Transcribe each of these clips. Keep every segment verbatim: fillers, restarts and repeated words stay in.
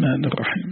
الرحمن الرحيم.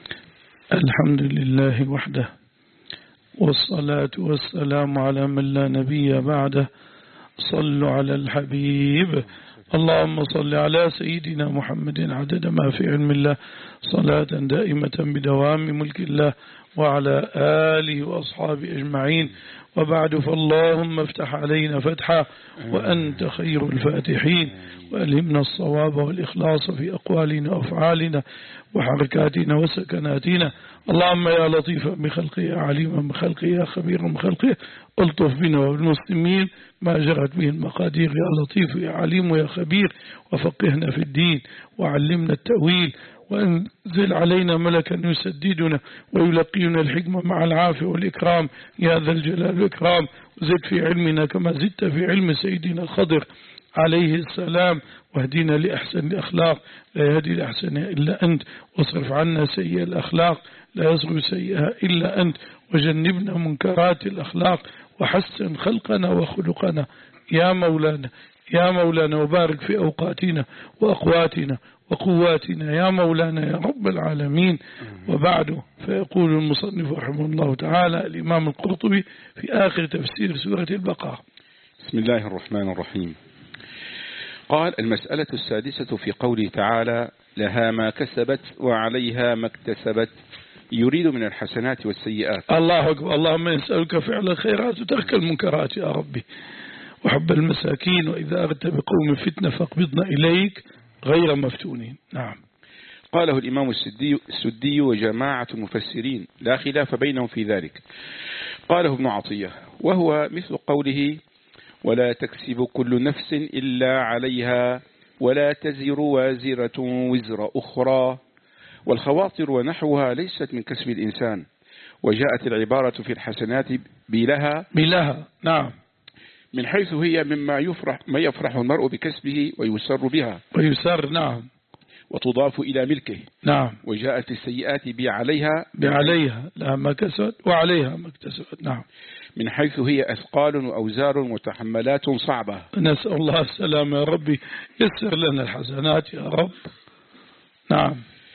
الحمد لله وحده، والصلاة والسلام على من لا نبي بعده. صلوا على الحبيب. اللهم صل على سيدنا محمد عدد ما في علم الله، صلاة دائمة بدوام ملك الله، وعلى آله وأصحابه أجمعين. وبعد، فاللهم افتح علينا فتحا وأنت خير الفاتحين، وألهمنا الصواب والإخلاص في أقوالنا وأفعالنا وحركاتنا وسكناتنا. اللهم يا لطيفا بخلقه، يا عليما بخلقه، يا خبيرا بخلقه، الطف بنا وبالمسلمين ما جرت به المقادير. يا لطيف يا عليم يا خبير، وفقهنا في الدين وعلمنا التأويل، وأنزل علينا ملكا يسددنا ويلقينا الحكمة مع العافية والإكرام يا ذا الجلال والإكرام. وزد في علمنا كما زدت في علم سيدنا الخضر عليه السلام، واهدنا لأحسن الأخلاق، لا يهدي لأحسن إلا أنت، واصرف عنا سيئ الأخلاق، لا يصرف سيئها إلا أنت، وجنبنا منكرات الأخلاق، وحسن خلقنا وخلقنا يا مولانا يا مولانا. وبارك في أوقاتنا وأقواتنا وقواتنا يا مولانا يا رب العالمين. وبعد، فيقول المصنف رحمه الله تعالى الإمام القرطبي في آخر تفسير سورة البقرة: بسم الله الرحمن الرحيم. قال: المسألة السادسة في قوله تعالى: لها ما كسبت وعليها ما اكتسبت، يريد من الحسنات والسيئات. الله أكبر. اللهم نسألك فعل الخيرات وترك المنكرات يا ربي، وحب المساكين، وإذا أردت بقوم فتنة فاقبضنا إليك غير مفتونين. نعم. قاله الإمام السدي, السدي وجماعة المفسرين، لا خلاف بينهم في ذلك. قاله ابن عطية: وهو مثل قوله: ولا تكسب كل نفس إلا عليها، ولا تزر وازرة وزر أخرى. والخواطر ونحوها ليست من كسب الإنسان. وجاءت العبارة في الحسنات بلها بلها نعم، من حيث هي مما يفرح ما يفرح المرء بكسبه ويسر بها ويسر نعم، وتضاف إلى ملكه. نعم. وجاءت السيئات بعليها بعليها لها ما كسبت وعليها ما اكتسبت. نعم، من حيث هي أثقال وأوزار وتحملات صعبة. نسأل الله السلامة يا ربي، يسر لنا الحسنات يا رب. نعم.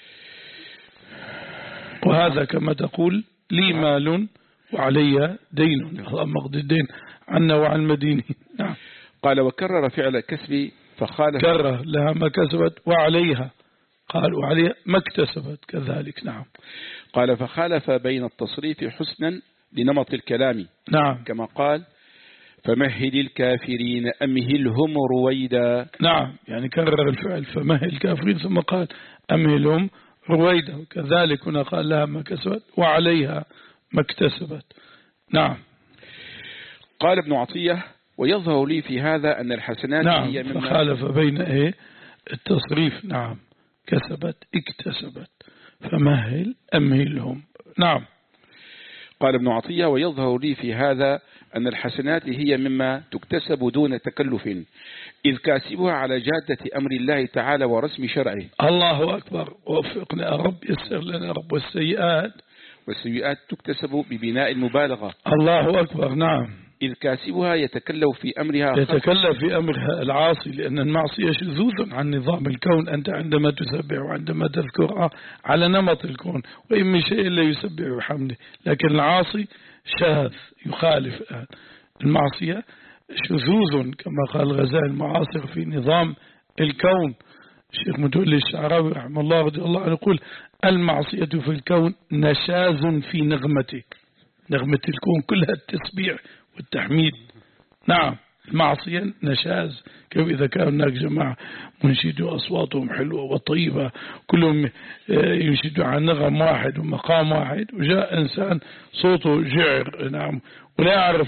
وهذا كما تقول: لي مال وعلي دين، اللهم اقضي الدين عنا وعن المدينين. نعم. قال: وكرر فعل الكسب فخالف، كرر لها ما كسبت وعليها، قال وعليها ما اكتسبت كذلك. نعم. قال: فخالف بين التصريف حسنا لنمط الكلام. نعم. كما قال: فمهل الكافرين أمهلهم رويدا. نعم، يعني كرر الفعل فمهل الكافرين ثم قال أمهلهم رويدا. كذلك هنا قال لها ما كسبت وعليها ما اكتسبت. نعم. قال ابن عطية: ويظهر لي في هذا أن الحسنات نعم، هي مما فخالف بين إيه التصريف. نعم، كسبت اكتسبت، فمهل أمهلهم. نعم. قال ابن عطية: ويظهر لي في هذا أن الحسنات هي مما تكتسب دون تكلف، إذ كاسبها على جادة أمر الله تعالى ورسم شرعه. الله أكبر. وفقنا يا رب، يسر لنا يا رب. والسيئات والسيئات تكتسب ببناء المبالغة. الله أكبر. نعم. إذ كاسبها يتكلف في أمرها يتكلف في أمرها العاصي، لأن المعصية شذوذ عن نظام الكون. أنت عندما تسبح وعندما تذكرها على نمط الكون، وإن من شيء إلا يسبح بحمده، لكن العاصي شاذ يخالف. المعصية شذوذ كما قال الغزالي المعاصر في نظام الكون. الشيخ متولي الشعراوي رحمه الله رضي الله عنه يقول: المعصية في الكون نشاز في نغمته. نغمة الكون كلها التسبيح والتحميد. نعم، المعصية نشاز. كيف إذا كان هناك جماعة منشدوا أصواتهم حلوة وطيبة، كلهم ينشدوا عن نغم واحد ومقام واحد، وجاء إنسان صوته جعر نعم ولا يعرف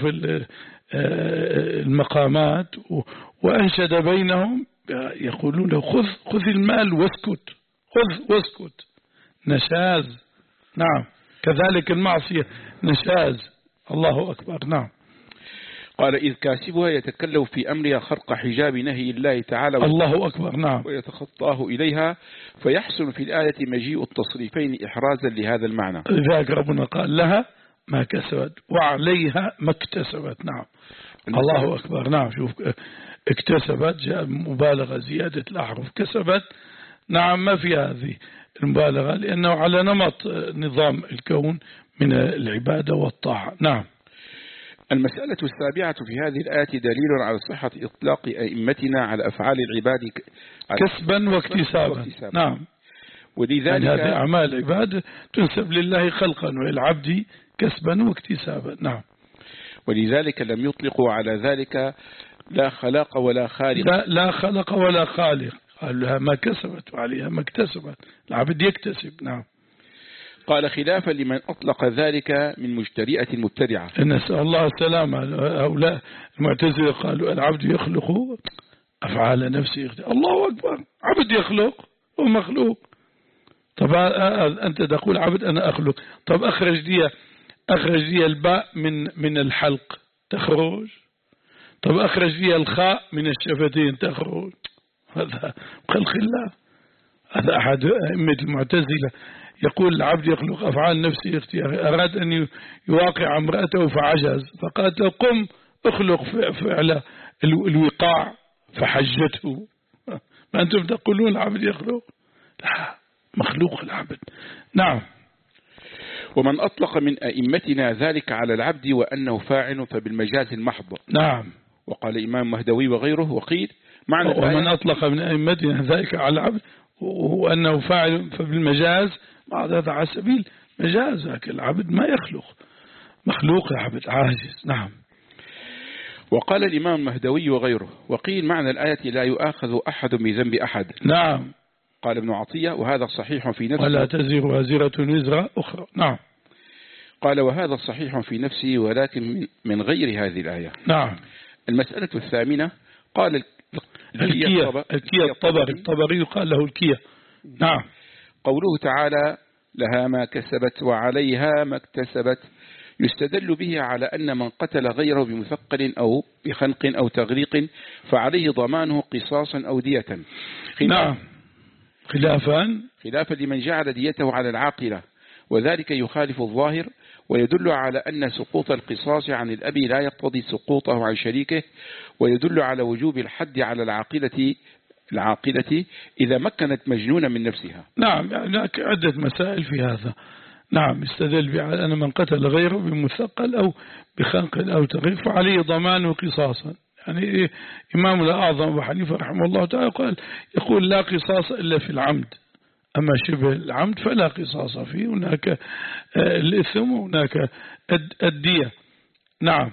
المقامات، وأنشد بينهم يقولون له: خذ خذ المال واسكت، خذ واسكت. نشاز. نعم، كذلك المعصية نشاز. الله أكبر. نعم. قال: إذ كاسبها يتكلف في أمرها خرق حجاب نهي الله تعالى الله أكبر. نعم. ويتخطاه إليها، فيحسن في الآية مجيء التصريفين إحرازا لهذا المعنى. لذلك ربنا قال: لها ما كسبت وعليها ما اكتسبت. نعم. الله أكبر. نعم. شوف، اكتسبت جاء مبالغة، زيادة الأحرف. كسبت نعم ما في هذه المبالغة، لأنه على نمط نظام الكون من العبادة والطاعة. نعم. المسألة السابعة في هذه الآية دليل على صحة إطلاق أئمتنا على أفعال العباد كسبا واكتسابا. نعم. ولذلك يعني هذه أعمال العباد تنسب لله خلقا وللعبد كسبا واكتسابا. نعم. ولذلك لم يطلقوا على ذلك لا خلاق ولا خالق. لا, لا خلق ولا خالق، قال لها ما كسبت وعليها ما اكتسبت، العبد يكتسب. نعم. قال خلافا لمن أطلق ذلك من مجترئة المبتدعة. نسأل الله السلامة. هؤلاء المعتزلة قالوا العبد يخلق أفعال نفسه. الله أكبر، عبد يخلق ومخلوق. طب أنت تقول عبد أنا أخلق، طب أخرج لي أخرج لي الباء من من الحلق تخرج، طب أخرج لي الخاء من الشفتين تخرج. هذا خلق الله. هذا أحد أئمة المعتزلة يقول العبد يخلق أفعال نفسه اختياري. أراد أن يواقع امرأته فعجز، فقالت له قم اخلق فعل الوقاع فحجته. ما أنتم تقولون العبد يخلق؟ لا، مخلوق العبد. نعم. ومن أطلق من أئمتنا ذلك على العبد وأنه فاعل فبالمجاز المحض. نعم. وقال الإمام مهدوي وغيره وقيل معنى ومن أطلق من أئمتنا ذلك على العبد وأنه فاعل فبالمجاز، بعد هذا على سبيل مجاز، لكن العبد ما يخلق، مخلوق العبد عاجز. نعم. وقال الإمام المهدوي وغيره وقيل معنى الآية لا يؤاخذ أحد بذنب أحد. نعم. قال ابن عطية وهذا صحيح في نفسه ولا تزر وازرة وزر أخرى. نعم. قال وهذا صحيح في نفسه ولكن من غير هذه الآية. نعم. المسألة الثامنة قال الكية الكية الطبري الطبري قال له الكية. نعم. قوله تعالى لها ما كسبت وعليها ما اكتسبت يستدل به على أن من قتل غيره بمثقل أو بخنق أو تغريق فعليه ضمانه قصاصا أو دية. نعم. خلافا خلافا لمن جعل ديته على العاقلة، وذلك يخالف الظاهر ويدل على أن سقوط القصاص عن الأب لا يقتضي سقوطه عن شريكه، ويدل على وجوب الحد على العاقلة العاقلة إذا مكنت مجنونا من نفسها. نعم. هناك عدة مسائل في هذا. نعم. استدل بعلى أن من قتل غيره بمثقل أو بخنق أو تغريق فعليه ضمانه قصاصا. يعني إمام الأعظم أبو حنيفة رحمه الله تعالى قال يقول لا قصاص إلا في العمد، أما شبه العمد فلا قصاص فيه، هناك الإثم وهناك الدية. نعم.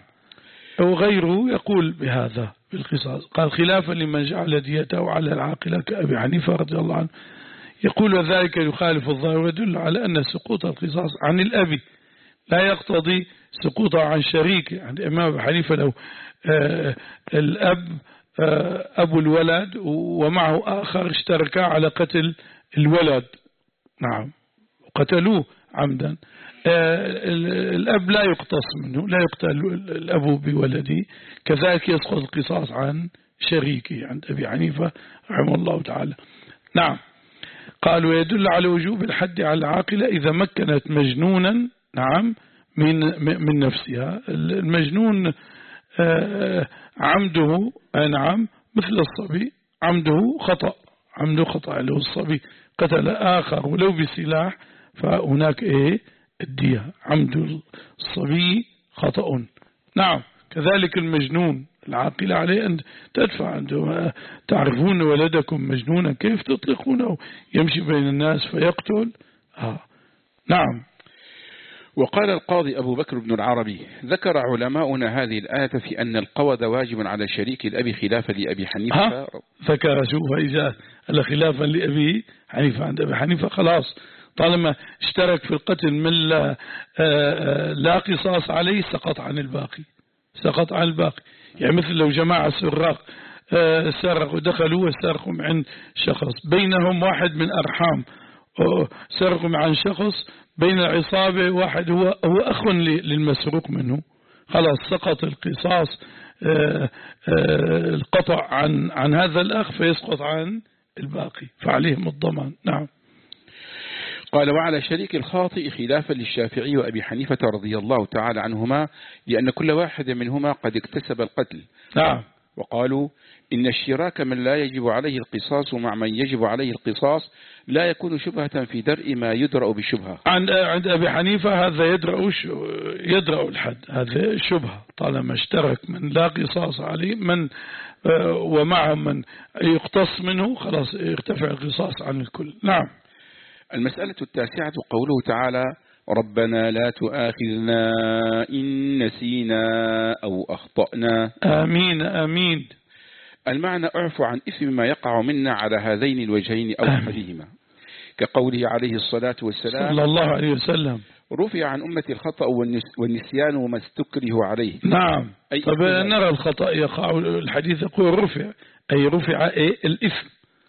وغيره يقول بهذا بالقصاص. قال خلافا لمن جعل ديته على العاقلة كأبي حنيفة رضي الله عنه، يقول وذلك يخالف الظاهر ويدل على أن سقوط القصاص عن الأب لا يقتضي سقوطه عن شريكه. عند الإمام أبي حنيفة لو آه الأب آه أبو الولد ومعه آخر اشتركا على قتل الولد، نعم، وقتلوه عمدا، آه الأب لا يقتص منه، لا يقتل الأب بولده، كذلك يسقط القصاص عن شريكه عند أبي حنيفة رحمه الله تعالى. نعم. قال ويدل على وجوب الحد على العاقلة إذا مكنت مجنونا، نعم، من من نفسها. المجنون آه عمده، نعم، مثل الصبي عمده خطأ، عمده خطأ له الصبي قتل آخر ولو بسلاح فهناك إيه الدية. عمد الصبي خطأ. نعم. كذلك المجنون العاقلة عليه أن تدفع عنده. تعرفون ولدكم مجنونا كيف تطلقونه يمشي بين الناس فيقتل. آه. نعم. وقال القاضي أبو بكر بن العربي ذكر علماؤنا هذه الآية في أن القود واجب على شريك الأب خلافا لأبي حنيفة. ذكر شوف إذا خلافا لأبي حنيفة، عند أبي حنيفة خلاص طالما اشترك في القتل من لا, لا قصاص عليه سقط عن الباقي، سقط عن الباقي. يعني مثل لو جماعة سراق سرقوا ودخلوا وسرقوا عند شخص بينهم واحد من أرحام، سرقوا عن شخص بين العصابة واحد هو هو أخ للمسروق منه، خلاص سقط القصاص القطع عن عن هذا الأخ فيسقط عن الباقي فعليهم الضمان. نعم. قال وعلى شريك الخاطئ خلافا للشافعي وأبي حنيفة رضي الله تعالى عنهما، لأن كل واحد منهما قد اكتسب القتل. نعم. وقالوا إن الشراك من لا يجب عليه القصاص مع من يجب عليه القصاص لا يكون شبهة في درء ما يدرأ بالشبهة. عند عند أبي حنيفة هذا يدرأ يدرأ الحد، هذا شبهة طالما اشترك من لا قصاص عليه من ومعه من يقتص منه خلاص يرتفع القصاص عن الكل. نعم. المسألة التاسعة قوله تعالى ربنا لا تؤاخذنا إن نسينا أو أخطأنا. آمين آمين. المعنى اعفو عن إثم ما يقع منا على هذين الوجهين أو أحدهما، كقوله عليه الصلاة والسلام صلى الله عليه وسلم رفع عن أمة الخطأ والنسيان وما استكره عليه. نعم. طب نرى الخطأ يقع، الحديث يقول رفع أي رفع إيه الإثم،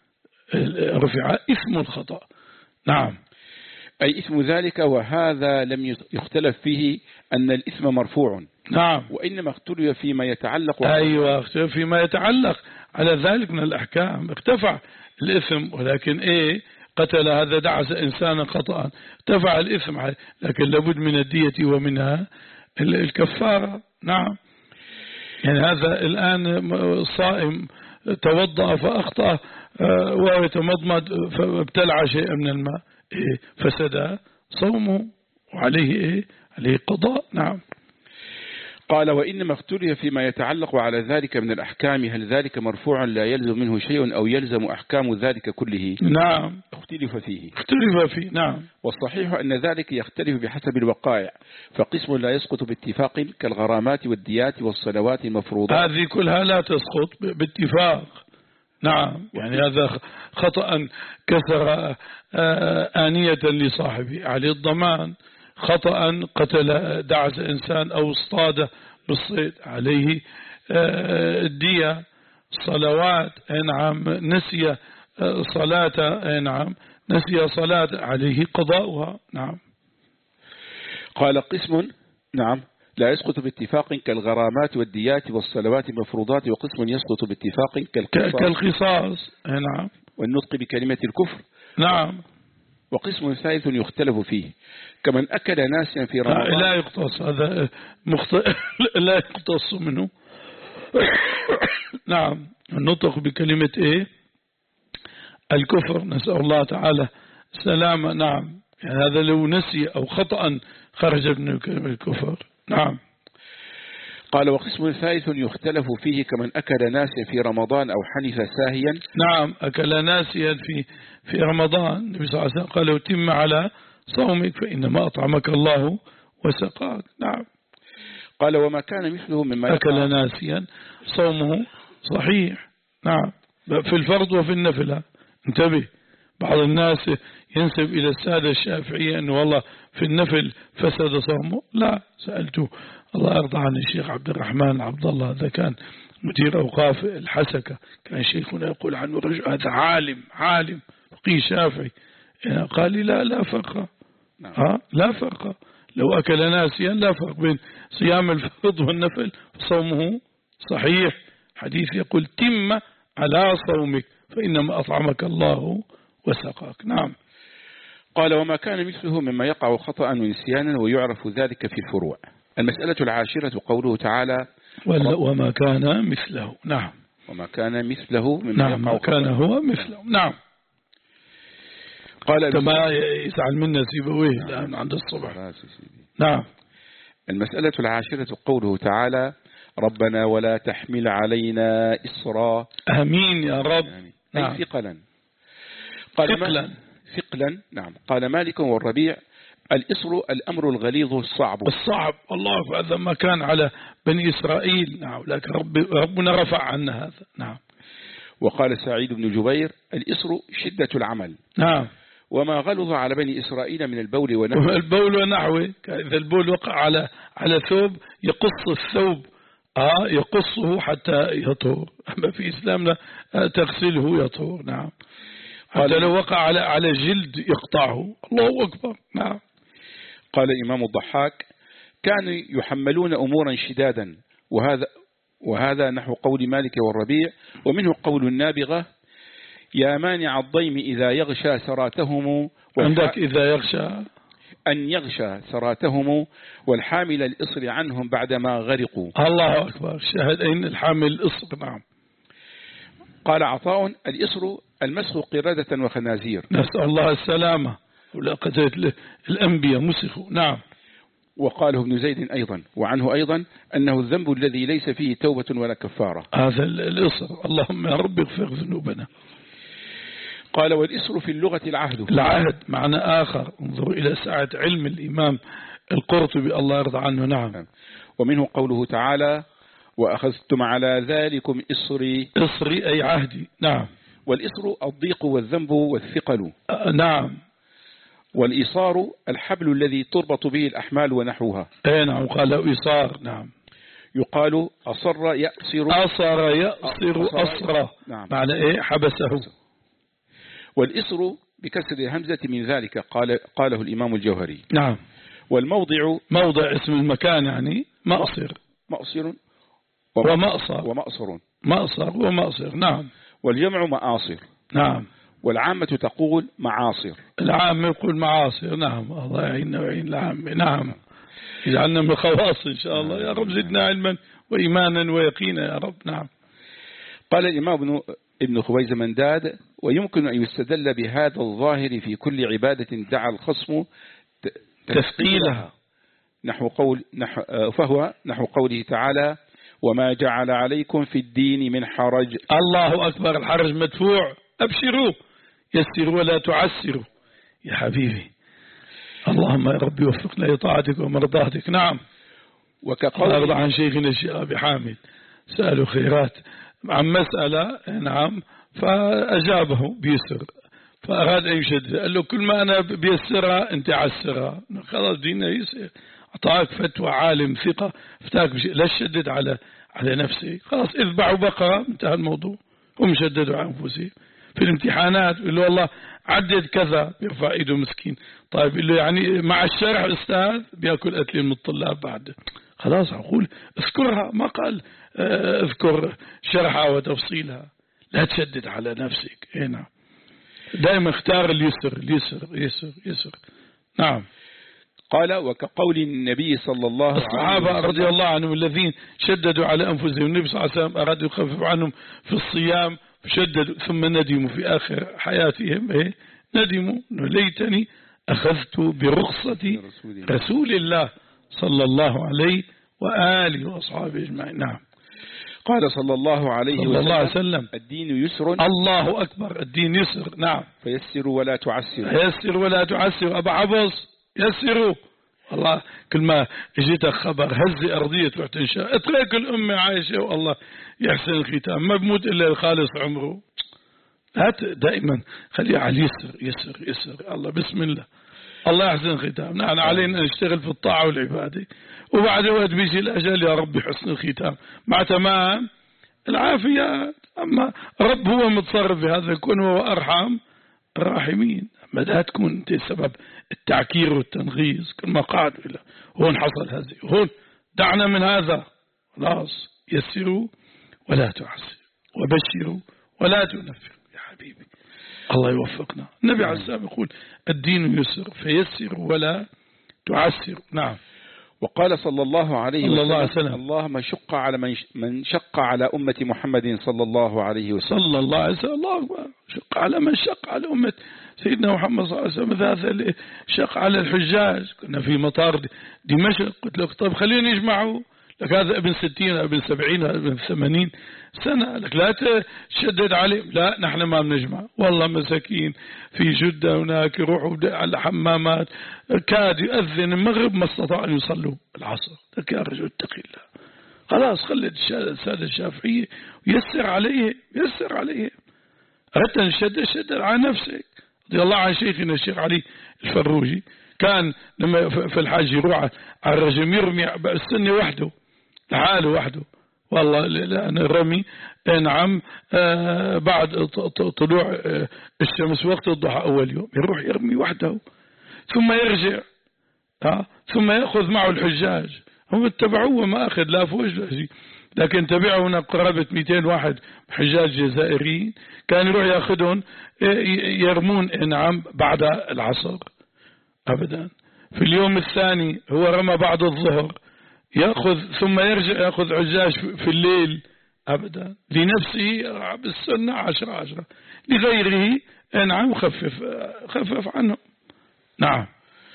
رفع إثم الخطأ. نعم. أي إثم ذلك، وهذا لم يختلف فيه أن الإثم مرفوع. نعم. وإنما اختلف فيما يتعلق أيوة اختلف فيما يتعلق على ذلك من الأحكام. ارتفع الإثم ولكن إيه قتل هذا دعس إنسانا خطأ ارتفع الإثم عليه، لكن لابد من الدية ومنها الكفارة. نعم. يعني هذا الآن صائم توضأ فأخطأ وهو يتمضمض فابتلع شيئا من الماء، إيه فسد صومه وعليه إيه عليه قضاء. نعم. قال وإنما اختلف فيما يتعلق على ذلك من الأحكام، هل ذلك مرفوع لا يلزم منه شيء أو يلزم أحكام ذلك كله؟ نعم. اختلف فيه اختلف فيه. نعم. والصحيح أن ذلك يختلف بحسب الوقائع، فقسم لا يسقط باتفاق كالغرامات والديات والصلوات المفروضة، هذه كلها لا تسقط باتفاق. نعم. يعني هذا خطأ كسر آنية لصاحبه عليه الضمان، خطأ قتل دعس إنسان أو اصطاد بالصيد عليه الدية، صلوات نعم نسي صلاة نعم نسي صلاة عليه قضاؤها. نعم. قال قسم نعم لا يسقط باتفاق كالغرامات والديات والصلوات المفروضات، وقسم يسقط باتفاق كالقصاص, كالقصاص. نعم. والنطق بكلمة الكفر. نعم. وقسم ثالث يختلف فيه كمن أكل ناسيا في رمضان. لا يقتص هذا مخت... لا يقتص منه. نعم. النطق بكلمة إيه الكفر، نسأل الله تعالى السلامة. نعم. يعني هذا لو نسي أو خطأ خرج من كلمة الكفر. نعم. قال وقسم ثالث يختلف فيه كمن أكل ناسيا في رمضان أو حنث ساهيا. نعم. أكل ناسيا في في رمضان، النبي صلى الله عليه وسلم قال وتم على صومك فإنما أطعمك الله وسقاك. نعم. قال وما كان مثله مما أكل ناسيا صومه صحيح. نعم. في الفرض وفي النفل. انتبه، بعض الناس ينسب إلى السادة الشافعية أنه والله في النفل فسد صومه. لا، سألته الله يرضى عن الشيخ عبد الرحمن عبد الله، هذا كان مدير أوقاف الحسكة، كان شيخنا يقول عنه رجل هذا عالم عالم فقيه شافعي، يعني قال لي لا لا فرق. ها لا فرق، لو أكل ناسيا لا فرق بين صيام الفرض والنفل، صومه صحيح. حديث يقول تم على صومك فإنما أطعمك الله وسقاك. نعم. قال وما كان مثله مما يقع خطأ ونسيانا ويعرف ذلك في الفروع. المسألة العاشرة قوله تعالى وما كان مثله. نعم. وما كان مثله مما نعم. يقع ما كان هو مثله. نعم. قال ما يسعل منا سيبويه الآن عند الصبح. نعم. المسألة العاشرة قوله تعالى ربنا ولا تحمل علينا إصرا. آمين يا رب. يعني نعم. أي ثقلا. قال ثقلا. ثقلا. نعم. قال مالك والربيع الإصر الأمر الغليظ الصعب. الصعب. الله، هذا ما كان على بني إسرائيل. نعم. لكن رب ربنا رفع عنا هذا. نعم. وقال سعيد بن جبير الإصر شدة العمل. نعم. وما غلظ على بني إسرائيل من البول ونحوه. البول ونحوه، إذا البول وقع على على ثوب يقص الثوب آه يقصه حتى يطهر. أما في إسلامنا تغسله يطهر. نعم. حتى لو وقع على على جلد يقطعه. الله أكبر. نعم. قال الإمام الضحاك كانوا يحملون أمورا شدادا، وهذا وهذا نحو قول مالك والربيع، ومنه قول النابغة يا مانع الضيم إذا يغشى سراتهم. عندك إذا يغشى أن يغشى سراتهم والحامل الإصر عنهم بعدما غرقوا. الله أكبر. شاهدين الحامل الإصر. نعم. قال عطاء الإصر المسخ قردة وخنازير. نسأل الله السلامة. ولقد الأنبياء مسخوا. نعم. وقاله ابن زيد أيضا وعنه أيضا أنه الذنب الذي ليس فيه توبة ولا كفارة. هذا الإصر. اللهم يا رب اغفر ذنوبنا. قال والإصر في اللغة العهد. العهد معنى آخر. انظروا إلى سعة علم الإمام القرطبي الله يرضى عنه. نعم. ومنه قوله تعالى وأخذتم على ذلكم إصري. إصري أي عهدي. نعم. والإصر الضيق والذنب والثقل. آه نعم. والإصار الحبل الذي تربط به الأحمال ونحوها. اي نعم. قال إصار. نعم. يقال أصر يأصر. أصر يأصر أصر. نعم. معنى إيه؟ حبسه. والإصر بكسر الهمزة من ذلك قال قاله الإمام الجوهري. نعم. والموضع موضع اسم المكان يعني مأصر. مأصر ومأصر. ومأصر. مأصر ومأصر. نعم. والجمع مآصر. نعم. والعامة تقول معاصر. العام يقول معاصر. نعم. الله يعيننا ويعين العام. نعم. يجعلنا من الخواص إن شاء الله. يا رب زدنا علما وإيمانا ويقينا يا رب. نعم. قال الإمام ابن ابن خويزمنداد ويمكن أن يستدل بهذا الظاهر في كل عبادة دعا الخصم تثقيلها نحو قول نحو فهو نحو قوله تعالى وما جعل عليكم في الدين من حرج. الله أكبر. الحرج مدفوع. أبشروا يسروا ولا تعسروا يا حبيبي. اللهم يا رب وفقنا لطاعتك ومرضاتك. نعم. وكقول أرضى عن شيخنا الشيخ أبي حامد سألوا خيرات عن مسألة. نعم. فأجابه بيسر فأراد أن يشدد. قال له كل ما أنا بيسرها أنت عسرها. خلاص ديننا يسر. أعطاك فتوى عالم ثقة فتاك بشيء لا تشدد على على نفسي. خلاص اذبحوا بقرة انتهى الموضوع. هم شددوا على أنفسهم في الامتحانات. يقول له والله عدد كذا بيرفع ايده مسكين. طيب يقول له يعني مع الشرح أستاذ بيأكل أكل من الطلاب بعد. خلاص أقول اذكرها. ما قال اذكر شرحها وتفصيلها. لا تشدد على نفسك. هنا دائما اختار اليسر اليسر يسر يسر. نعم. قال وكقول النبي صلى الله عليه وسلم الصحابة رضي الله عنهم الذين شددوا على أنفسهم النبي صلى الله عليه وسلم أراد يخفف عنهم في الصيام فشددوا ثم ندموا في آخر حياتهم. إيه؟ ندموا ليتني أخذت برخصة رسول الله صلى الله عليه وآله وأصحابه أجمعين. نعم. قال صلى الله عليه صلى الله عليه وسلم الدين يسر. الله أكبر. الدين يسر. نعم. فيسروا ولا تعسروا. يسر ولا تعسروا. أبا عبص يسروا. والله كل ما اجيتك خبر هز أرضية تروح تنشأ اترك الأمة عايشة والله يحسن الختام ما بموت إلا الخالص عمره. هات دائما خليه على اليسر يسر يسر. الله بسم الله الله يحسن الختام. نحن علينا نشتغل في الطاعة والعبادة وبعد وقت بيجي الأجل يا رب حسن الختام مع تمام العافيات. أما رب هو متصرف في هذا الكون وهو أرحم الراحمين. ما لا تكون أنت سبب التعكير والتنغيز كل ما قعد إلى هون حصل هذه هون دعنا من هذا. خلاص يسروا ولا تعسروا وبشروا ولا تنفروا يا حبيبي. الله يوفقنا. النبي عليه السلام يقول الدين يسر فيسروا ولا تعسروا. نعم. وقال صلى الله عليه صلى الله عليه وسلم وسلم اللهم شق على من من شق على أمة محمد صلى الله عليه وسلم. صلى الله عليه وسلم. الله أكبر. شق على من شق على أمة سيدنا محمد صلى الله عليه وسلم. هذا شق على الحجاج. كنا في مطار دمشق قلت لك طيب خلينا يجمعوا لك هذا ابن ستين ابن سبعين ابن ثمانين سنة. لك لا تشدد عليهم. لا نحن ما بنجمع والله مساكين في جدة هناك يروحوا على حمامات كاد يؤذن المغرب ما استطاعوا أن يصلوا العصر. لك يا رجل اتقي الله. خلاص خلي السادة الشافعية ويسر عليه يسر عليه. أردت أن شدد شدد على نفسك. رضي الله عن شيخنا الشيخ علي الفروجي كان لما في الحاج يروح على الرجم يرمي السنة وحده لحاله وحده. والله لأن الرمي نعم آه بعد طلوع آه الشمس وقت الضحى أول يوم يروح يرمي وحده ثم يرجع آه ثم يأخذ معه الحجاج. هم اتبعوه ما أخذ لا فوج لا شيء لكن تبعه هناك قرابة مئتين واحد حجاج جزائريين كان يروح يأخذون يرمون نعم بعد العصر أبدا. في اليوم الثاني هو رمى بعد الظهر يأخذ ثم يرجع يأخذ عجاج في الليل أبدا. لنفسه بالسنة عشرة عشرة، لغيره نعم خفف خفف عنه. نعم.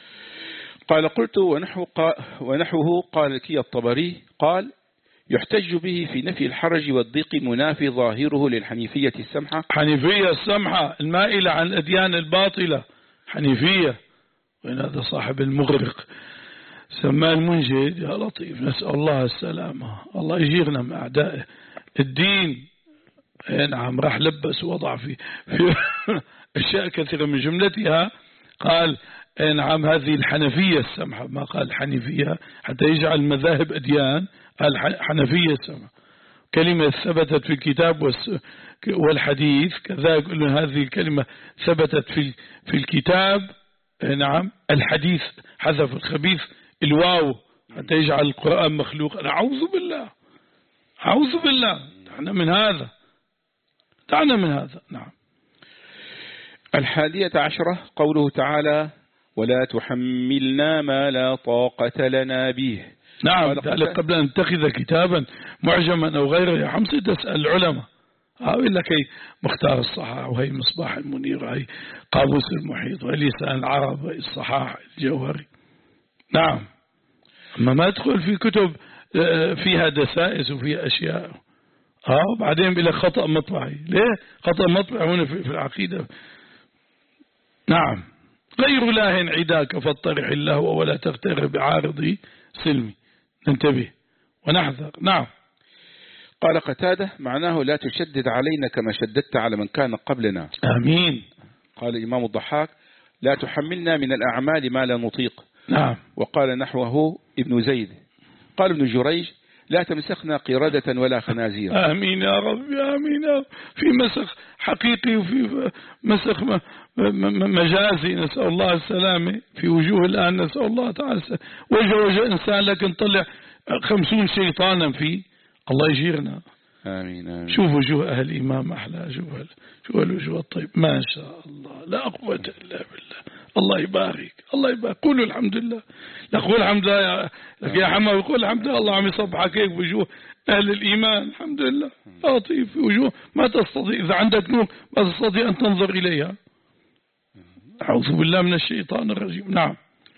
قال قلت ونحو ونحوه قال لكي الطبري قال يحتج به في نفي الحرج والضيق منافي ظاهره للحنيفية السمحة. حنيفية السمحة المائلة عن الأديان الباطلة حنيفية. وإن هذا صاحب المغرق سماه المنجد يا لطيف، نسأل الله السلامة، الله يجيرنا من أعدائه الدين. نعم راح لبس ووضع في, في أشياء كثيرة من جملتها قال نعم هذه الحنفية السمحة، ما قال حنيفية حتى يجعل مذاهب أديان، قال حنفية السمحة. كلمة ثبتت في الكتاب والحديث كذلك هذه الكلمة ثبتت في في الكتاب نعم الحديث حذف الخبيث الواو حتى يجعل القرآن مخلوق. أعوذ بالله أعوذ بالله دعنا من هذا دعنا من هذا. نعم. الحادية عشرة قوله تعالى ولا تحملنا ما لا طاقة لنا به. نعم. قبل أن تتخذ كتابا معجما أو غيره يا حمصي تسأل العلماء، أقول لك هي مختار الصحاح وهي مصباح المنير وهي قاموس المحيط وهي لسان العرب وهي الصحاح الجوهري. نعم. أما ما تدخل في كتب فيها دسائس وفيها أشياء اه بعدين بلا خطأ مطبعي. ليه خطأ مطبعي هنا في العقيدة؟ نعم. غير لاه عداك فاطرح الله ولا تغتر بعارضي سلمي. ننتبه ونحذر. نعم. قال قتادة معناه لا تشدد علينا كما شددت على من كان قبلنا. آمين. قال الإمام الضحاك لا تحملنا من الأعمال ما لا نطيق. نعم. وقال نحوه ابن زيد. قال ابن جريج لا تمسخنا قردة ولا خنازير. آمين يا رب آمين يا رب. في مسخ حقيقي وفي مسخ مجازي نسأل الله السلامة. في وجوه الآن نسأل الله تعالى وجه وجه إنسان لكن طلع خمسون شيطانا فيه. الله يجيرنا. آمين آمين. شوف وجوه أهل الإمام أحلى. شوف شوف الوجوه الطيب ما شاء الله لا قوة إلا بالله. الله يبارك الله يبارك. قولوا الحمد لله. لا قول الحمد لله يا لك يا حما وقول الحمد لله. الله عم يصبحك هيك وجوه أهل الإيمان الحمد لله. لطيف وجوه ما تستطيع إذا عندك نور ما تستطيع أن تنظر إليها. أعوذ بالله من الشيطان الرجيم. نعم.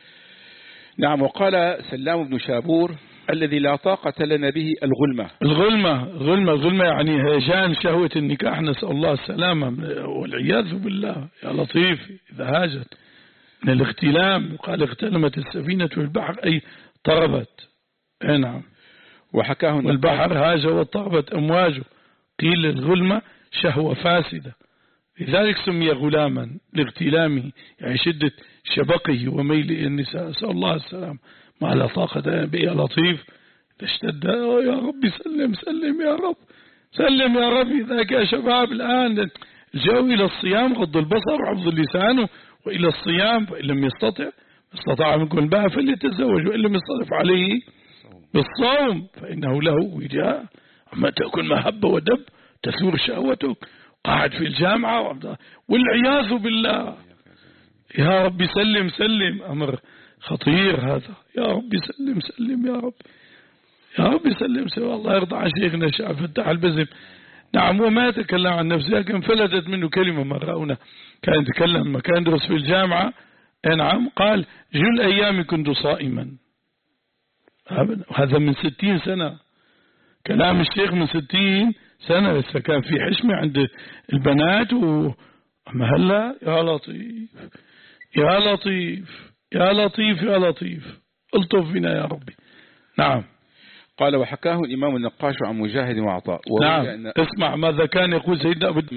نعم. وقال سلام بن شابور الذي لا طاقة لنا به الغلمة. الغلمة الغلمة الغلمة يعني هيجان شهوة النكاح نسأل الله السلامة والعياذ بالله. يا لطيف إذا هاجت من الاختلام. وقال اختلمت السفينة في البحر أي طربت. نعم. وحكاه والبحر هاج وطربت أمواجه. قيل الغلمة شهوة فاسدة لذلك سمي غلاما لاغتلامه يعني شدة شبقه وميل النساء. نسأل الله السلام. ما لا طاقة به. يا لطيف اشتد يا رب سلم سلم يا رب سلم يا رب. ذاك يا شباب الآن الجو إلى الصيام غض البصر وحفظ اللسان وإلى الصيام. فإن لم يستطع استطاع منكم الباء فليتزوج وإن لم يستطع عليه بالصوم فإنه له وجاء. أما تكون مهبة ودب تثور شهوتك قاعد في الجامعة والعياذ بالله. يا رب سلم سلم. أمر خطير هذا. يا رب سلم سلم يا رب يا رب سلم سلم. الله يرضى عن شيخنا الشيخ عبد الفتاح البزم. نعم. هو ما يتكلم عن نفسه لكن فلتت منه كلمة مرة هنا كان يتكلم ما كان يدرس في الجامعة. نعم. قال جل أيام كنت صائما. هذا من ستين سنة. كلام الشيخ من ستين سنة لسه كان في حشمة عند البنات و... أما هلا يا لطيف يا لطيف يا لطيف يا لطيف الطف بنا يا ربي. نعم. قال وحكاه الإمام النقاش عن مجاهد وعطاء. نعم. اسمع ماذا كان يقول سيدنا أبو